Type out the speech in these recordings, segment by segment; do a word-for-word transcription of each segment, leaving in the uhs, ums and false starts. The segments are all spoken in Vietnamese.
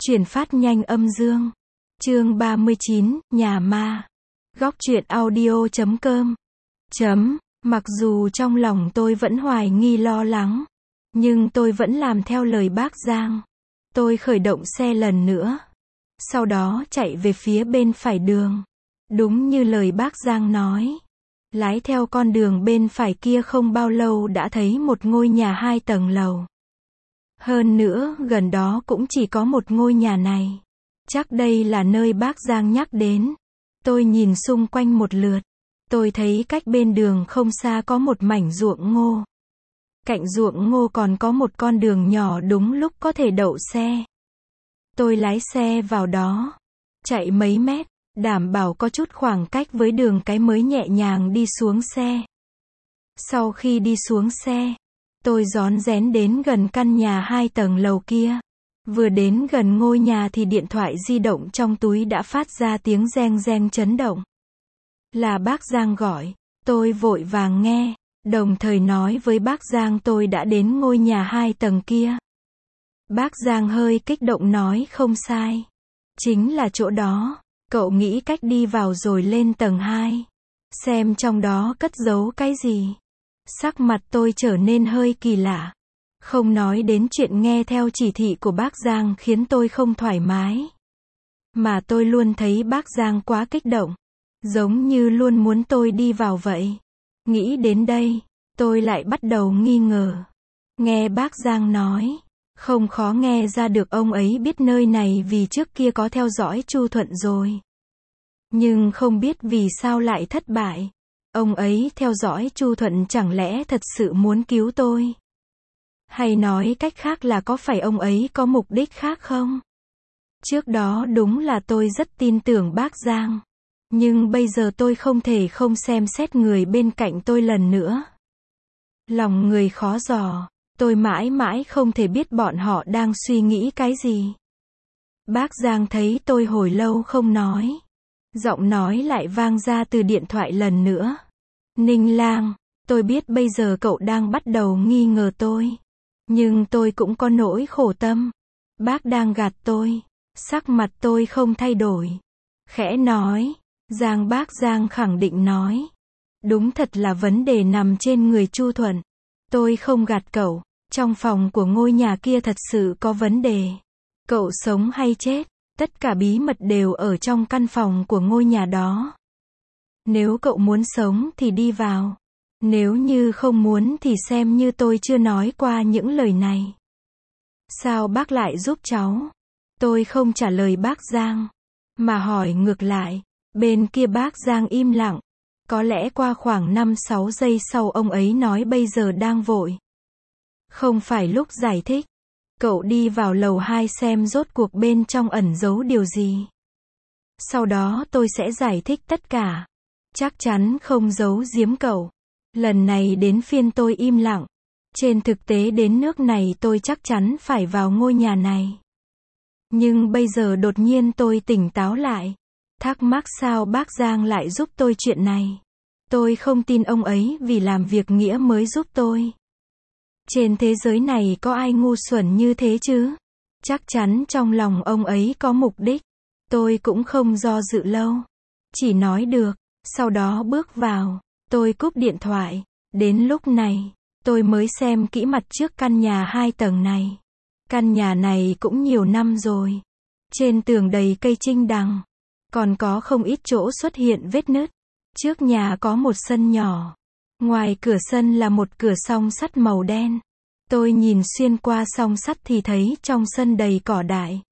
Chuyển phát nhanh âm dương. Chương ba mươi chín, nhà ma. Góc truyện audio chấm com. Chấm, mặc dù trong lòng tôi vẫn hoài nghi lo lắng, nhưng tôi vẫn làm theo lời bác Giang. Tôi khởi động xe lần nữa, sau đó chạy về phía bên phải đường. Đúng như lời bác Giang nói, lái theo con đường bên phải kia không bao lâu đã thấy một ngôi nhà hai tầng lầu. Hơn nữa, gần đó cũng chỉ có một ngôi nhà này. Chắc đây là nơi bác Giang nhắc đến. Tôi nhìn xung quanh một lượt. Tôi thấy cách bên đường không xa có một mảnh ruộng ngô. Cạnh ruộng ngô còn có một con đường nhỏ đúng lúc có thể đậu xe. Tôi lái xe vào đó. Chạy mấy mét, đảm bảo có chút khoảng cách với đường cái mới nhẹ nhàng đi xuống xe. Sau khi đi xuống xe, tôi rón rén đến gần căn nhà hai tầng lầu kia. Vừa đến gần ngôi nhà thì điện thoại di động trong túi đã phát ra tiếng reng reng chấn động. Là bác Giang gọi. Tôi vội vàng nghe, đồng thời nói với bác Giang tôi đã đến ngôi nhà hai tầng kia. Bác Giang hơi kích động nói không sai. Chính là chỗ đó. Cậu nghĩ cách đi vào rồi lên tầng hai. Xem trong đó cất giấu cái gì. Sắc mặt tôi trở nên hơi kỳ lạ. Không nói đến chuyện nghe theo chỉ thị của bác Giang khiến tôi không thoải mái. Mà tôi luôn thấy bác Giang quá kích động. Giống như luôn muốn tôi đi vào vậy. Nghĩ đến đây, tôi lại bắt đầu nghi ngờ. Nghe bác Giang nói, không khó nghe ra được ông ấy biết nơi này vì trước kia có theo dõi Chu Thuận rồi. Nhưng không biết vì sao lại thất bại. Ông ấy theo dõi Chu Thuận chẳng lẽ thật sự muốn cứu tôi? Hay nói cách khác là có phải ông ấy có mục đích khác không? Trước đó đúng là tôi rất tin tưởng bác Giang. Nhưng bây giờ tôi không thể không xem xét người bên cạnh tôi lần nữa. Lòng người khó dò, tôi mãi mãi không thể biết bọn họ đang suy nghĩ cái gì. Bác Giang thấy tôi hồi lâu không nói. Giọng nói lại vang ra từ điện thoại lần nữa. Ninh Lang, tôi biết bây giờ cậu đang bắt đầu nghi ngờ tôi. Nhưng tôi cũng có nỗi khổ tâm. Bác đang gạt tôi. Sắc mặt tôi không thay đổi. Khẽ nói. Giang bác Giang khẳng định nói. Đúng thật là vấn đề nằm trên người Chu Thuận. Tôi không gạt cậu. Trong phòng của ngôi nhà kia thật sự có vấn đề. Cậu sống hay chết, tất cả bí mật đều ở trong căn phòng của ngôi nhà đó. Nếu cậu muốn sống thì đi vào. Nếu như không muốn thì xem như tôi chưa nói qua những lời này. Sao bác lại giúp cháu? Tôi không trả lời bác Giang, mà hỏi ngược lại. Bên kia bác Giang im lặng. Có lẽ qua khoảng năm sáu giây sau ông ấy nói bây giờ đang vội. Không phải lúc giải thích. Cậu đi vào lầu hai xem rốt cuộc bên trong ẩn giấu điều gì. Sau đó tôi sẽ giải thích tất cả. Chắc chắn không giấu giếm cậu. Lần này đến phiên tôi im lặng. Trên thực tế đến nước này tôi chắc chắn phải vào ngôi nhà này. Nhưng bây giờ đột nhiên tôi tỉnh táo lại. Thắc mắc sao bác Giang lại giúp tôi chuyện này. Tôi không tin ông ấy vì làm việc nghĩa mới giúp tôi. Trên thế giới này có ai ngu xuẩn như thế chứ? Chắc chắn trong lòng ông ấy có mục đích. Tôi cũng không do dự lâu. Chỉ nói được. Sau đó bước vào. Tôi cúp điện thoại. Đến lúc này, tôi mới xem kỹ mặt trước căn nhà hai tầng này. Căn nhà này cũng nhiều năm rồi. Trên tường đầy cây trinh đằng. Còn có không ít chỗ xuất hiện vết nứt. Trước nhà có một sân nhỏ. Ngoài cửa sân là một cửa song sắt màu đen. Tôi nhìn xuyên qua song sắt thì thấy trong sân đầy cỏ dại.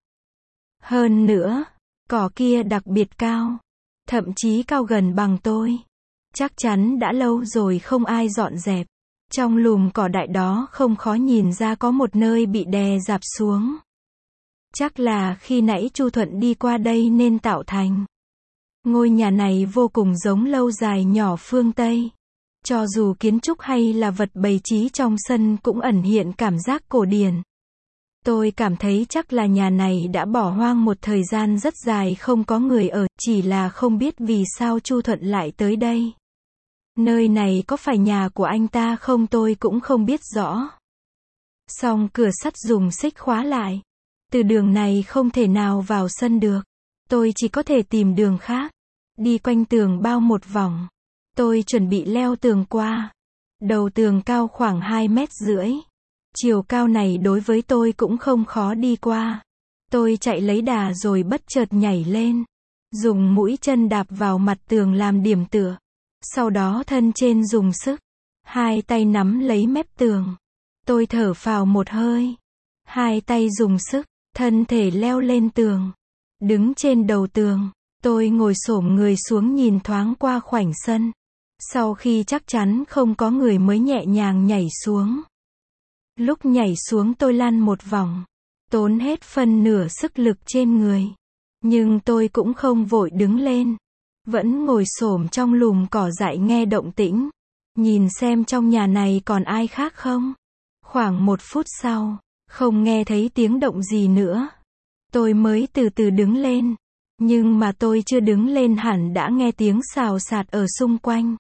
Hơn nữa, cỏ kia đặc biệt cao. Thậm chí cao gần bằng tôi. Chắc chắn đã lâu rồi không ai dọn dẹp. Trong lùm cỏ dại đó không khó nhìn ra có một nơi bị đè dạp xuống. Chắc là khi nãy Chu Thuận đi qua đây nên tạo thành. Ngôi nhà này vô cùng giống lâu dài nhỏ phương Tây. Cho dù kiến trúc hay là vật bày trí trong sân cũng ẩn hiện cảm giác cổ điển. Tôi cảm thấy chắc là nhà này đã bỏ hoang một thời gian rất dài không có người ở, chỉ là không biết vì sao Chu Thuận lại tới đây. Nơi này có phải nhà của anh ta không tôi cũng không biết rõ. Song cửa sắt dùng xích khóa lại. Từ đường này không thể nào vào sân được. Tôi chỉ có thể tìm đường khác. Đi quanh tường bao một vòng. Tôi chuẩn bị leo tường qua. Đầu tường cao khoảng hai mét rưỡi. Chiều cao này đối với tôi cũng không khó đi qua. Tôi chạy lấy đà rồi bất chợt nhảy lên. Dùng mũi chân đạp vào mặt tường làm điểm tựa. Sau đó thân trên dùng sức. Hai tay nắm lấy mép tường. Tôi thở phào một hơi. Hai tay dùng sức, thân thể leo lên tường. Đứng trên đầu tường, tôi ngồi xổm người xuống nhìn thoáng qua khoảnh sân. Sau khi chắc chắn không có người mới nhẹ nhàng nhảy xuống. Lúc nhảy xuống tôi lăn một vòng. Tốn hết phân nửa sức lực trên người. Nhưng tôi cũng không vội đứng lên. Vẫn ngồi xổm trong lùm cỏ dại nghe động tĩnh. Nhìn xem trong nhà này còn ai khác không. Khoảng một phút sau, không nghe thấy tiếng động gì nữa. Tôi mới từ từ đứng lên. Nhưng mà tôi chưa đứng lên hẳn đã nghe tiếng xào xạc ở xung quanh.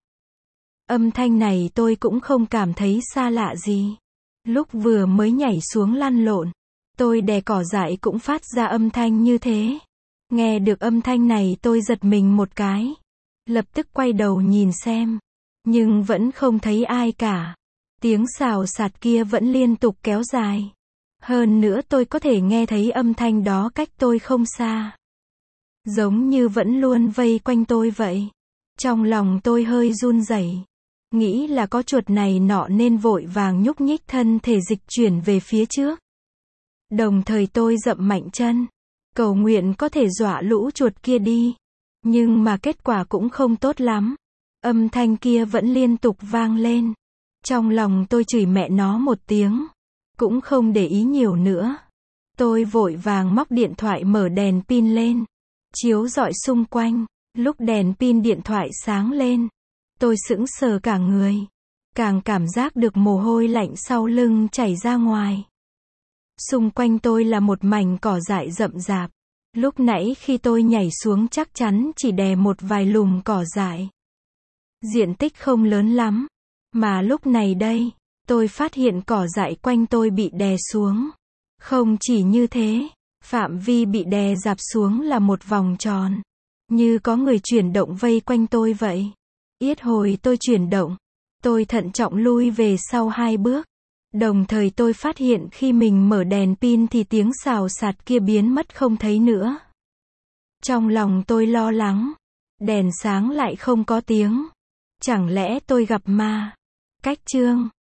Âm thanh này tôi cũng không cảm thấy xa lạ gì. Lúc vừa mới nhảy xuống lăn lộn, tôi đè cỏ dại cũng phát ra âm thanh như thế. Nghe được âm thanh này tôi giật mình một cái. Lập tức quay đầu nhìn xem. Nhưng vẫn không thấy ai cả. Tiếng xào xạc kia vẫn liên tục kéo dài. Hơn nữa tôi có thể nghe thấy âm thanh đó cách tôi không xa. Giống như vẫn luôn vây quanh tôi vậy. Trong lòng tôi hơi run rẩy. Nghĩ là có chuột này nọ nên vội vàng nhúc nhích thân thể dịch chuyển về phía trước. Đồng thời tôi dậm mạnh chân. Cầu nguyện có thể dọa lũ chuột kia đi. Nhưng mà kết quả cũng không tốt lắm. Âm thanh kia vẫn liên tục vang lên. Trong lòng tôi chửi mẹ nó một tiếng. Cũng không để ý nhiều nữa. Tôi vội vàng móc điện thoại mở đèn pin lên. Chiếu rọi xung quanh. Lúc đèn pin điện thoại sáng lên. Tôi sững sờ cả người. Càng cảm giác được mồ hôi lạnh sau lưng chảy ra ngoài. Xung quanh tôi là một mảnh cỏ dại rậm rạp. Lúc nãy khi tôi nhảy xuống chắc chắn chỉ đè một vài lùm cỏ dại. Diện tích không lớn lắm. Mà lúc này đây, tôi phát hiện cỏ dại quanh tôi bị đè xuống. Không chỉ như thế, phạm vi bị đè dạp xuống là một vòng tròn. Như có người chuyển động vây quanh tôi vậy. Yết hồi tôi chuyển động. Tôi thận trọng lui về sau hai bước. Đồng thời tôi phát hiện khi mình mở đèn pin thì tiếng xào xạc kia biến mất không thấy nữa. Trong lòng tôi lo lắng. Đèn sáng lại không có tiếng. Chẳng lẽ tôi gặp ma? Cách chương